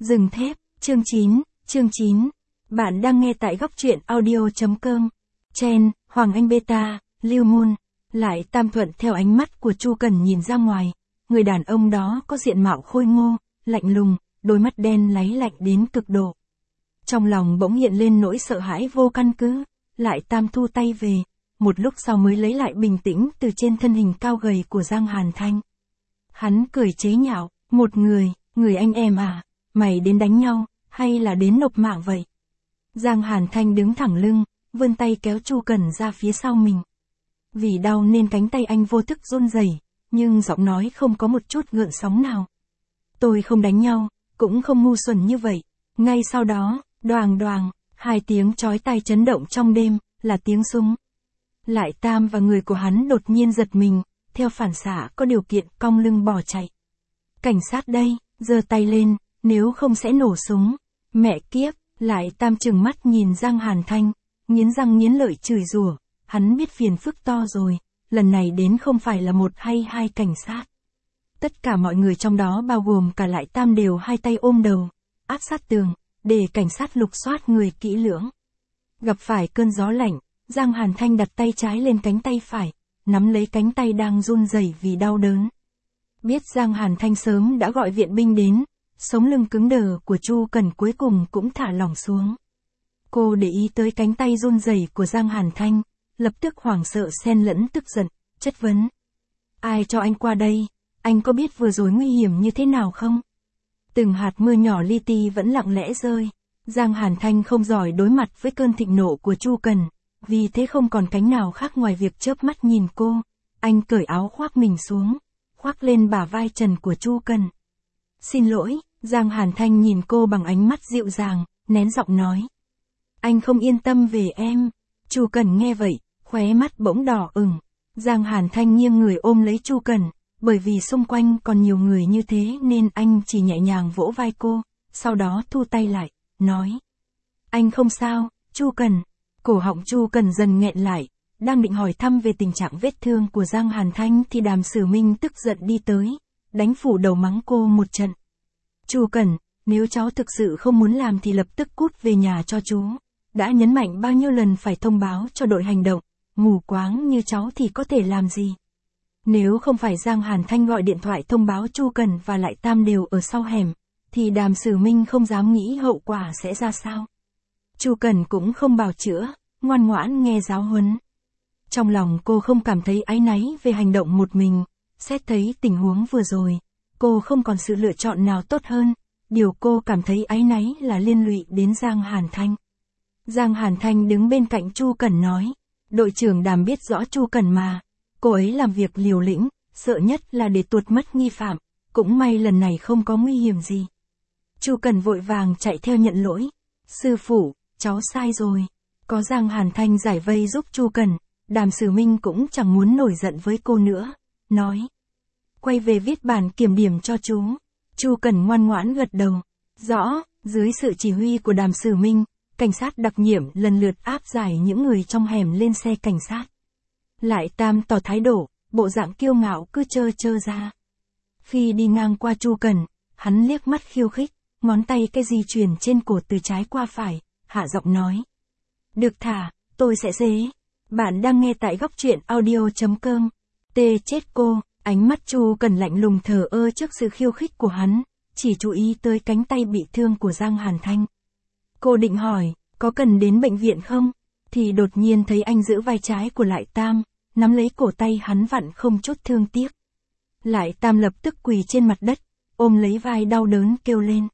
Rừng thép, chương 9. Bạn đang nghe tại góc truyện audio.com. Chen, Hoàng Anh Beta, Lưu Moon. Lại Tam thuận theo ánh mắt của Chu Cần nhìn ra ngoài. Người đàn ông đó có diện mạo khôi ngô, lạnh lùng, đôi mắt đen láy lạnh đến cực độ. Trong lòng bỗng hiện lên nỗi sợ hãi vô căn cứ. Lại Tam thu tay về, một lúc sau mới lấy lại bình tĩnh từ trên thân hình cao gầy của Giang Hàn Thanh. Hắn cười chế nhạo, một người anh em à, mày đến đánh nhau, hay là đến nộp mạng vậy? Giang Hàn Thanh đứng thẳng lưng, vươn tay kéo Chu Cần ra phía sau mình. Vì đau nên cánh tay anh vô thức run rẩy, nhưng giọng nói không có một chút gợn sóng nào. Tôi không đánh nhau, cũng không ngu xuẩn như vậy. Ngay sau đó, đoàng đoàng, hai tiếng chói tai chấn động trong đêm, là tiếng súng. Lại Tam và người của hắn đột nhiên giật mình, theo phản xạ có điều kiện cong lưng bỏ chạy. Cảnh sát đây, giơ tay lên, nếu không sẽ nổ súng. Mẹ kiếp, Lại Tam trừng mắt nhìn Giang Hàn Thanh, nghiến răng nghiến lợi chửi rủa, hắn biết phiền phức to rồi, lần này đến không phải là một hay hai cảnh sát. Tất cả mọi người trong đó bao gồm cả Lại Tam đều hai tay ôm đầu, áp sát tường, để cảnh sát lục soát người kỹ lưỡng. Gặp phải cơn gió lạnh, Giang Hàn Thanh đặt tay trái lên cánh tay phải, nắm lấy cánh tay đang run rẩy vì đau đớn. Biết Giang Hàn Thanh sớm đã gọi viện binh đến, sống lưng cứng đờ của Chu Cần cuối cùng cũng thả lỏng xuống. Cô để ý tới cánh tay run rẩy của Giang Hàn Thanh, lập tức hoảng sợ xen lẫn tức giận, chất vấn. Ai cho anh qua đây? Anh có biết vừa rồi nguy hiểm như thế nào không? Từng hạt mưa nhỏ li ti vẫn lặng lẽ rơi. Giang Hàn Thanh không giỏi đối mặt với cơn thịnh nộ của Chu Cần, vì thế không còn cánh nào khác ngoài việc chớp mắt nhìn cô. Anh cởi áo khoác mình xuống, khoác lên bả vai trần của Chu Cần. Xin lỗi, Giang Hàn Thanh nhìn cô bằng ánh mắt dịu dàng, nén giọng nói. Anh không yên tâm về em. Chu Cần nghe vậy, khóe mắt bỗng đỏ ửng. Giang Hàn Thanh nghiêng người ôm lấy Chu Cần, bởi vì xung quanh còn nhiều người như thế nên anh chỉ nhẹ nhàng vỗ vai cô, sau đó thu tay lại, nói. Anh không sao, Chu Cần. Cổ họng Chu Cần dần nghẹn lại, đang định hỏi thăm về tình trạng vết thương của Giang Hàn Thanh thì Đàm Sử Minh tức giận đi tới, đánh phủ đầu mắng cô một trận. Chu Cần, nếu cháu thực sự không muốn làm thì lập tức cút về nhà cho chú. Đã nhấn mạnh bao nhiêu lần phải thông báo cho đội hành động, mù quáng như cháu thì có thể làm gì? Nếu không phải Giang Hàn Thanh gọi điện thoại thông báo Chu Cần và Lại Tam đều ở sau hẻm, thì Đàm Sử Minh không dám nghĩ hậu quả sẽ ra sao. Chu Cần cũng không bào chữa, ngoan ngoãn nghe giáo huấn. Trong lòng cô không cảm thấy áy náy về hành động một mình, xét thấy tình huống vừa rồi, cô không còn sự lựa chọn nào tốt hơn, điều cô cảm thấy áy náy là liên lụy đến Giang Hàn Thanh. Giang Hàn Thanh đứng bên cạnh Chu Cần nói, đội trưởng Đàm biết rõ Chu Cần mà, cô ấy làm việc liều lĩnh, sợ nhất là để tuột mất nghi phạm, cũng may lần này không có nguy hiểm gì. Chu Cần vội vàng chạy theo nhận lỗi, sư phụ, cháu sai rồi. Có Giang Hàn Thanh giải vây giúp Chu Cần, Đàm Sử Minh cũng chẳng muốn nổi giận với cô nữa, nói. Quay về viết bản kiểm điểm cho chú. Chu Cần ngoan ngoãn gật đầu. Rõ, dưới sự chỉ huy của Đàm Sử Minh, cảnh sát đặc nhiệm lần lượt áp giải những người trong hẻm lên xe cảnh sát. Lại Tam tỏ thái độ, bộ dạng kiêu ngạo cứ trơ ra. Khi đi ngang qua Chu Cần, hắn liếc mắt khiêu khích, ngón tay cái di chuyển trên cổ từ trái qua phải, hạ giọng nói. Được thả, tôi sẽ dế. Bạn đang nghe tại góc truyện audio.com. Tê chết cô, ánh mắt Chu Cần lạnh lùng thờ ơ trước sự khiêu khích của hắn, chỉ chú ý tới cánh tay bị thương của Giang Hàn Thanh. Cô định hỏi, có cần đến bệnh viện không? Thì đột nhiên thấy anh giữ vai trái của Lại Tam, nắm lấy cổ tay hắn vặn không chút thương tiếc. Lại Tam lập tức quỳ trên mặt đất, ôm lấy vai đau đớn kêu lên.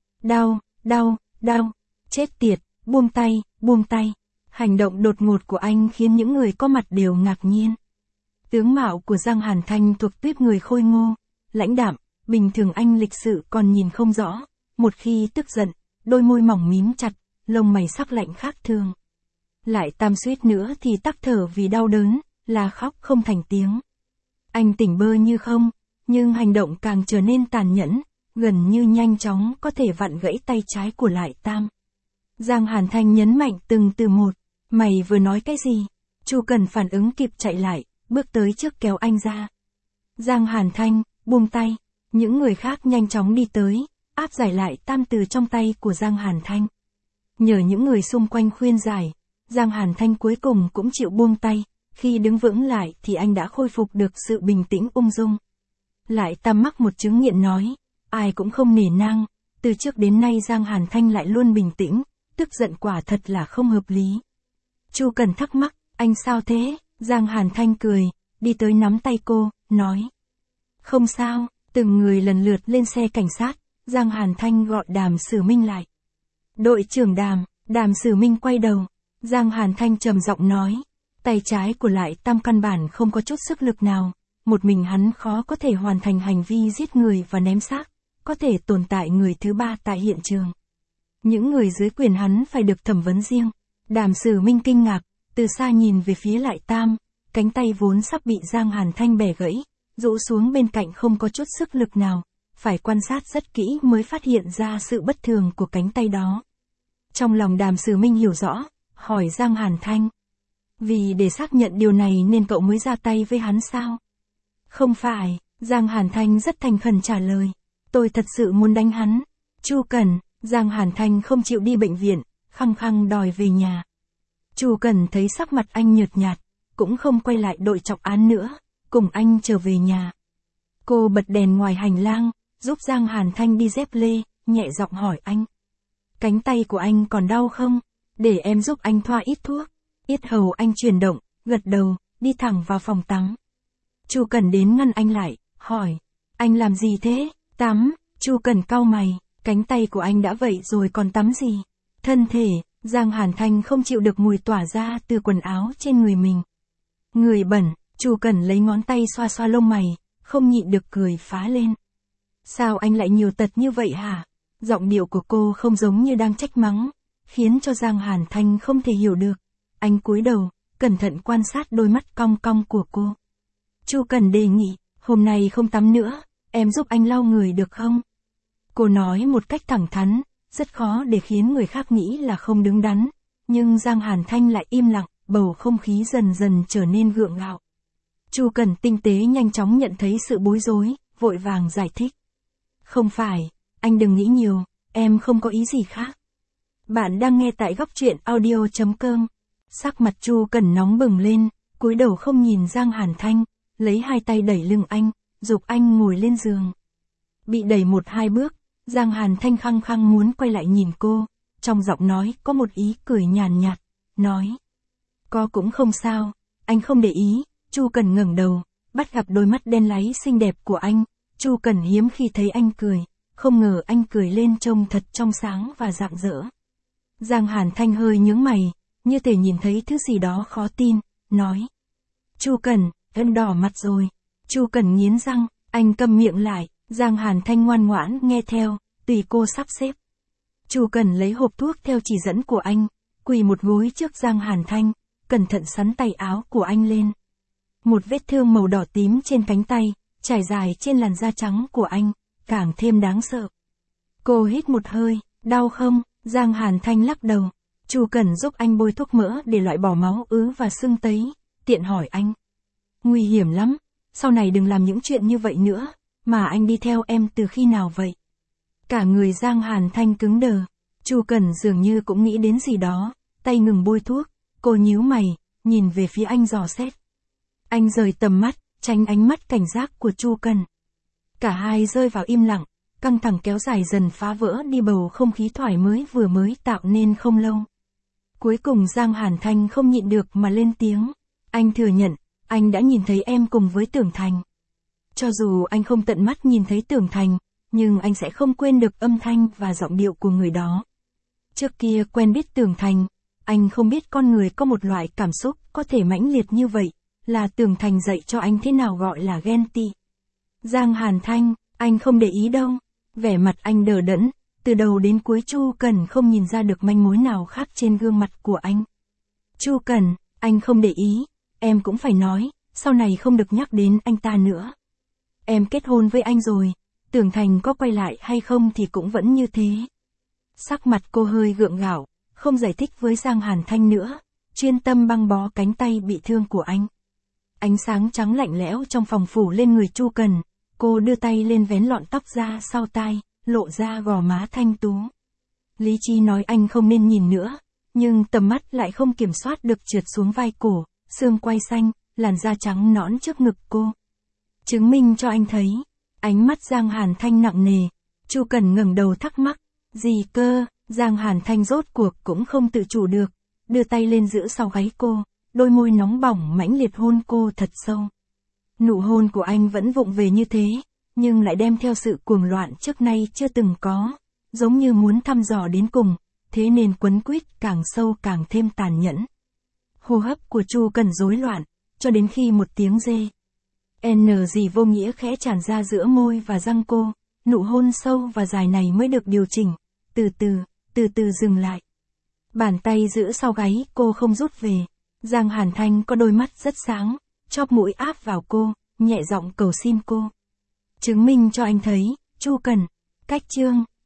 Đau, chết tiệt, buông tay. Hành động đột ngột của anh khiến những người có mặt đều ngạc nhiên. Tướng mạo của Giang Hàn Thanh thuộc tuýp người khôi ngô, lãnh đạm, bình thường anh lịch sự còn nhìn không rõ, một khi tức giận, đôi môi mỏng mím chặt, lông mày sắc lạnh khác thường. Lại Tam suýt nữa thì tắc thở vì đau đớn, là khóc không thành tiếng. Anh tỉnh bơ như không, nhưng hành động càng trở nên tàn nhẫn, gần như nhanh chóng có thể vặn gãy tay trái của Lại Tam. Giang Hàn Thanh nhấn mạnh từng từ một, mày vừa nói cái gì? Chu Cần phản ứng kịp chạy lại, bước tới trước kéo anh ra. Giang Hàn Thanh, buông tay, những người khác nhanh chóng đi tới, áp giải lại tam từ trong tay của Giang Hàn Thanh. Nhờ những người xung quanh khuyên giải, Giang Hàn Thanh cuối cùng cũng chịu buông tay, khi đứng vững lại thì anh đã khôi phục được sự bình tĩnh ung dung. Lại tam mắc một chứng nghiện nói, ai cũng không nể nang, từ trước đến nay Giang Hàn Thanh lại luôn bình tĩnh, tức giận quả thật là không hợp lý. Chu Cần thắc mắc, anh sao thế? Giang Hàn Thanh cười, đi tới nắm tay cô, nói. Không sao, từng người lần lượt lên xe cảnh sát, Giang Hàn Thanh gọi Đàm Sử Minh lại. Đội trưởng Đàm, Đàm Sử Minh quay đầu, Giang Hàn Thanh trầm giọng nói, tay trái của Lại Tam căn bản không có chút sức lực nào, một mình hắn khó có thể hoàn thành hành vi giết người và ném xác, có thể tồn tại người thứ ba tại hiện trường. Những người dưới quyền hắn phải được thẩm vấn riêng. Đàm Sử Minh kinh ngạc, từ xa nhìn về phía Lại Tam, cánh tay vốn sắp bị Giang Hàn Thanh bẻ gãy, rũ xuống bên cạnh không có chút sức lực nào, phải quan sát rất kỹ mới phát hiện ra sự bất thường của cánh tay đó. Trong lòng Đàm Sử Minh hiểu rõ, hỏi Giang Hàn Thanh. Vì để xác nhận điều này nên cậu mới ra tay với hắn sao? Không phải, Giang Hàn Thanh rất thành khẩn trả lời. Tôi thật sự muốn đánh hắn. Chu Cần, Giang Hàn Thanh không chịu đi bệnh viện, khăng khăng đòi về nhà. Chu Cần thấy sắc mặt anh nhợt nhạt, cũng không quay lại đội trọng án nữa, cùng anh trở về nhà. Cô bật đèn ngoài hành lang, giúp Giang Hàn Thanh đi dép lê, nhẹ giọng hỏi anh. Cánh tay của anh còn đau không? Để em giúp anh thoa ít thuốc. Yết hầu anh chuyển động, gật đầu, đi thẳng vào phòng tắm. Chu Cần đến ngăn anh lại, hỏi. Anh làm gì thế? Tắm. Chu Cần cau mày, cánh tay của anh đã vậy rồi còn tắm gì? Thân thể, Giang Hàn Thanh không chịu được mùi tỏa ra từ quần áo trên người mình. Người bẩn, Chu Cần lấy ngón tay xoa xoa lông mày, không nhịn được cười phá lên. Sao anh lại nhiều tật như vậy hả? Giọng điệu của cô không giống như đang trách mắng, khiến cho Giang Hàn Thanh không thể hiểu được. Anh cúi đầu, cẩn thận quan sát đôi mắt cong cong của cô. Chu Cần đề nghị, hôm nay không tắm nữa, em giúp anh lau người được không? Cô nói một cách thẳng thắn, rất khó để khiến người khác nghĩ là không đứng đắn, nhưng Giang Hàn Thanh lại im lặng, bầu không khí dần dần trở nên gượng gạo. Chu Cần tinh tế nhanh chóng nhận thấy sự bối rối, vội vàng giải thích. Không phải, anh đừng nghĩ nhiều, em không có ý gì khác. Bạn đang nghe tại góc truyện audio.com. Sắc mặt Chu Cần nóng bừng lên, cúi đầu không nhìn Giang Hàn Thanh, lấy hai tay đẩy lưng anh, giục anh ngồi lên giường. Bị đẩy một hai bước, Giang Hàn Thanh khăng khăng muốn quay lại nhìn cô, trong giọng nói có một ý cười nhàn nhạt, nói. Có cũng không sao, anh không để ý. Chu Cần ngẩng đầu, bắt gặp đôi mắt đen láy xinh đẹp của anh. Chu Cần hiếm khi thấy anh cười, không ngờ anh cười lên trông thật trong sáng và rạng rỡ. Giang Hàn Thanh hơi nhướng mày, như thể nhìn thấy thứ gì đó khó tin, nói. Chu Cần, em đỏ mặt rồi. Chu Cần nghiến răng, anh câm miệng lại. Giang Hàn Thanh ngoan ngoãn nghe theo, tùy cô sắp xếp. Chu Cần lấy hộp thuốc theo chỉ dẫn của anh, quỳ một gối trước Giang Hàn Thanh, cẩn thận sắn tay áo của anh lên. Một vết thương màu đỏ tím trên cánh tay, trải dài trên làn da trắng của anh, càng thêm đáng sợ. Cô hít một hơi, đau không? Giang Hàn Thanh lắc đầu. Chu Cần giúp anh bôi thuốc mỡ để loại bỏ máu ứ và sưng tấy, tiện hỏi anh. Nguy hiểm lắm, sau này đừng làm những chuyện như vậy nữa, mà anh đi theo em từ khi nào vậy? Cả người Giang Hàn Thanh cứng đờ, Chu Cần dường như cũng nghĩ đến gì đó, tay ngừng bôi thuốc, cô nhíu mày, nhìn về phía anh dò xét. Anh rời tầm mắt, tránh ánh mắt cảnh giác của Chu Cần. Cả hai rơi vào im lặng, căng thẳng kéo dài dần phá vỡ đi bầu không khí thoải mái vừa mới tạo nên không lâu. Cuối cùng Giang Hàn Thanh không nhịn được mà lên tiếng. Anh thừa nhận, anh đã nhìn thấy em cùng với Tưởng Thành. Cho dù anh không tận mắt nhìn thấy Tưởng Thành, nhưng anh sẽ không quên được âm thanh và giọng điệu của người đó. Trước kia quen biết Tưởng Thành, anh không biết con người có một loại cảm xúc có thể mãnh liệt như vậy, là Tưởng Thành dạy cho anh thế nào gọi là ghen tị. Giang Hàn Thanh, anh không để ý đâu. Vẻ mặt anh đờ đẫn, từ đầu đến cuối Chu Cần không nhìn ra được manh mối nào khác trên gương mặt của anh. Chu Cần, anh không để ý, em cũng phải nói, sau này không được nhắc đến anh ta nữa. Em kết hôn với anh rồi, Tưởng Thành có quay lại hay không thì cũng vẫn như thế. Sắc mặt cô hơi gượng gạo, không giải thích với Giang Hàn Thanh nữa, chuyên tâm băng bó cánh tay bị thương của anh. Ánh sáng trắng lạnh lẽo trong phòng phủ lên người Chu Cần, cô đưa tay lên vén lọn tóc ra sau tai, lộ ra gò má thanh tú. Lý trí nói anh không nên nhìn nữa, nhưng tầm mắt lại không kiểm soát được trượt xuống vai cổ, xương quai xanh, làn da trắng nõn trước ngực cô. Chứng minh cho anh thấy. Ánh mắt Giang Hàn Thanh nặng nề. Chu Cẩn ngẩng đầu thắc mắc. Gì cơ? Giang Hàn Thanh rốt cuộc cũng không tự chủ được, đưa tay lên giữ sau gáy cô, đôi môi nóng bỏng mãnh liệt hôn cô thật sâu. Nụ hôn của anh vẫn vụng về như thế, nhưng lại đem theo sự cuồng loạn trước nay chưa từng có, giống như muốn thăm dò đến cùng, thế nên quấn quýt càng sâu càng thêm tàn nhẫn. Hô hấp của Chu Cẩn rối loạn, cho đến khi một tiếng rê N gì vô nghĩa khẽ tràn ra giữa môi và răng cô, nụ hôn sâu và dài này mới được điều chỉnh, từ từ dừng lại. Bàn tay giữ sau gáy cô không rút về. Giang Hàn Thanh có đôi mắt rất sáng, chóp mũi áp vào cô, nhẹ giọng cầu xin cô. Chứng minh cho anh thấy, Chu Cẩn. Cách chương